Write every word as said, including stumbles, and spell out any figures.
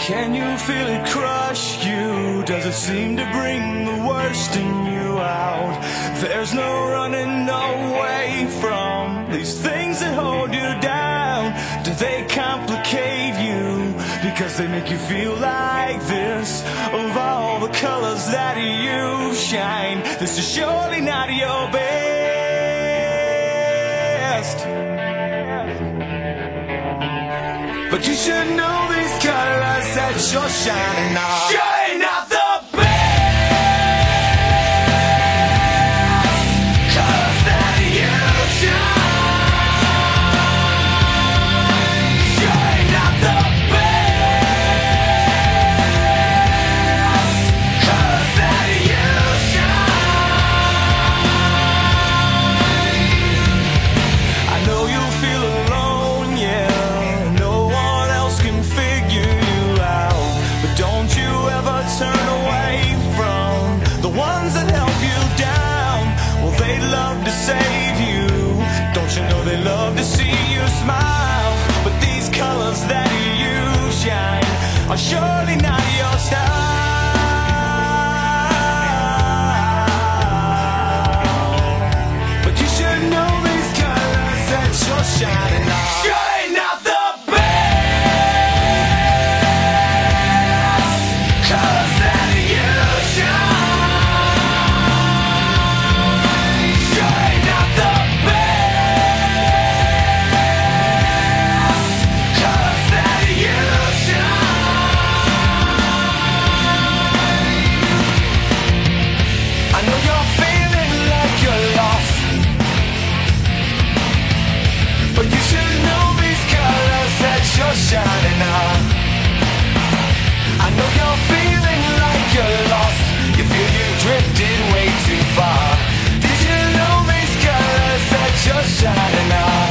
Can you feel it crush you? Does it seem to bring the worst in you out? There's no running away from these things that hold you down. Do they complicate you because they make you feel like this? Of all the colors that you shine, this is surely not your best. But you should know these colors that you're shining on sure ain't not the best colors that you shine. Sure ain't not the best colors that you shine. I know you feel alone, yeah. Turn away from the ones that help you down. Well, they love to save you. Don't you know they love to see you smile? But these colors that you shine are surely not your style. But you should know these colors that you're shining on sure ain't not the shining on. I know you're feeling like you're lost. You feel you drifted way too far. Did you know these colors that you're shining on?